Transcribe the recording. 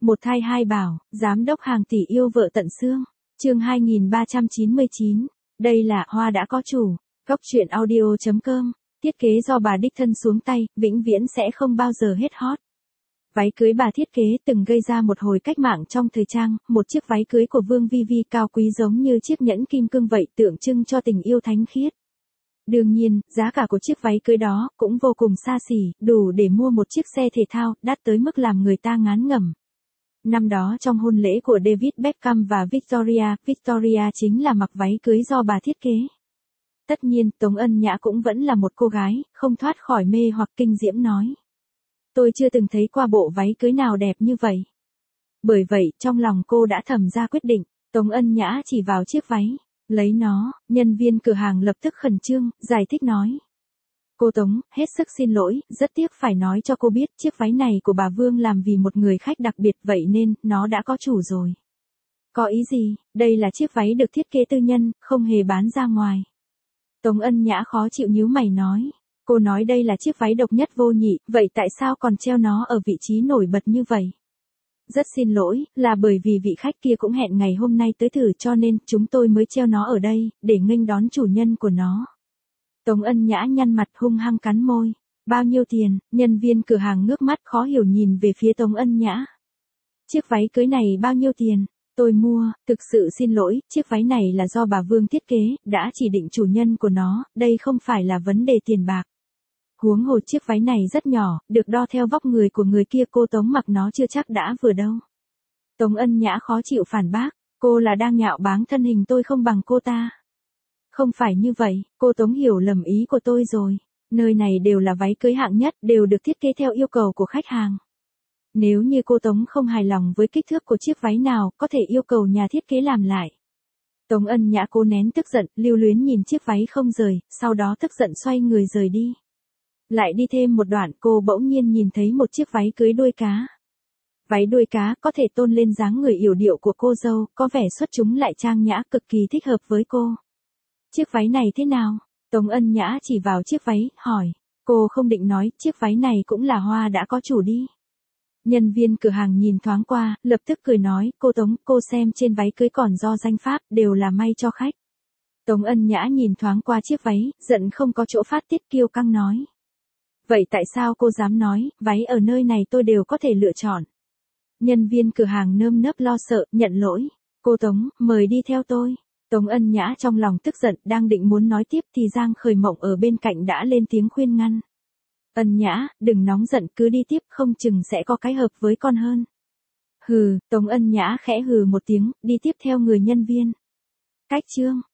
Một thai hai bảo, giám đốc hàng tỷ yêu vợ tận xương. Chương 2399. Đây là Hoa đã có chủ. Góc truyện audio.com. Thiết kế do bà đích thân xuống tay, vĩnh viễn sẽ không bao giờ hết hot. Váy cưới bà thiết kế từng gây ra một hồi cách mạng trong thời trang, một chiếc váy cưới của Vương Vi Vi cao quý giống như chiếc nhẫn kim cương vậy, tượng trưng cho tình yêu thánh khiết. Đương nhiên, giá cả của chiếc váy cưới đó cũng vô cùng xa xỉ, đủ để mua một chiếc xe thể thao, đắt tới mức làm người ta ngán ngẩm. Năm đó trong hôn lễ của David Beckham và Victoria chính là mặc váy cưới do bà thiết kế. Tất nhiên, Tống Ân Nhã cũng vẫn là một cô gái, không thoát khỏi mê hoặc kinh diễm nói. Tôi chưa từng thấy qua bộ váy cưới nào đẹp như vậy. Bởi vậy, trong lòng cô đã thầm ra quyết định, Tống Ân Nhã chỉ vào chiếc váy, lấy nó, nhân viên cửa hàng lập tức khẩn trương, giải thích nói. Cô Tống, hết sức xin lỗi, rất tiếc phải nói cho cô biết, chiếc váy này của bà Vương làm vì một người khách đặc biệt vậy nên, nó đã có chủ rồi. Có ý gì, đây là chiếc váy được thiết kế tư nhân, không hề bán ra ngoài. Tống Ân Nhã khó chịu nhíu mày nói. Cô nói đây là chiếc váy độc nhất vô nhị, vậy tại sao còn treo nó ở vị trí nổi bật như vậy? Rất xin lỗi, là bởi vì vị khách kia cũng hẹn ngày hôm nay tới thử cho nên chúng tôi mới treo nó ở đây, để nghênh đón chủ nhân của nó. Tống Ân Nhã nhăn mặt hung hăng cắn môi. Bao nhiêu tiền? Nhân viên cửa hàng ngước mắt khó hiểu nhìn về phía Tống Ân Nhã. Chiếc váy cưới này bao nhiêu tiền? Tôi mua, thực sự xin lỗi, chiếc váy này là do bà Vương thiết kế, đã chỉ định chủ nhân của nó, đây không phải là vấn đề tiền bạc. Huống hồ chiếc váy này rất nhỏ, được đo theo vóc người của người kia, cô Tống mặc nó chưa chắc đã vừa đâu. Tống Ân Nhã khó chịu phản bác, cô là đang nhạo báng thân hình tôi không bằng cô ta. Không phải như vậy, cô Tống hiểu lầm ý của tôi rồi. Nơi này đều là váy cưới hạng nhất, đều được thiết kế theo yêu cầu của khách hàng. Nếu như cô Tống không hài lòng với kích thước của chiếc váy nào, có thể yêu cầu nhà thiết kế làm lại. Tống Ân Nhã cố nén tức giận, lưu luyến nhìn chiếc váy không rời, sau đó tức giận xoay người rời đi. Lại đi thêm một đoạn, cô bỗng nhiên nhìn thấy một chiếc váy cưới đuôi cá. Váy đuôi cá có thể tôn lên dáng người yểu điệu của cô dâu, có vẻ xuất chúng lại trang nhã, cực kỳ thích hợp với cô. Chiếc váy này thế nào? Tống Ân Nhã chỉ vào chiếc váy, hỏi. Cô không định nói, chiếc váy này cũng là Hoa đã có chủ đi. Nhân viên cửa hàng nhìn thoáng qua, lập tức cười nói, cô Tống, cô xem trên váy cưới còn do danh pháp, đều là may cho khách. Tống Ân Nhã nhìn thoáng qua chiếc váy, giận không có chỗ phát tiết, kiêu căng nói. Vậy tại sao cô dám nói, váy ở nơi này tôi đều có thể lựa chọn. Nhân viên cửa hàng nơm nớp lo sợ, nhận lỗi. Cô Tống, mời đi theo tôi. Tống Ân Nhã trong lòng tức giận, đang định muốn nói tiếp thì Giang Khởi Mộng ở bên cạnh đã lên tiếng khuyên ngăn. Ân Nhã, đừng nóng giận, cứ đi tiếp, không chừng sẽ có cái hợp với con hơn. Hừ, Tống Ân Nhã khẽ hừ một tiếng, đi tiếp theo người nhân viên. Cách chương.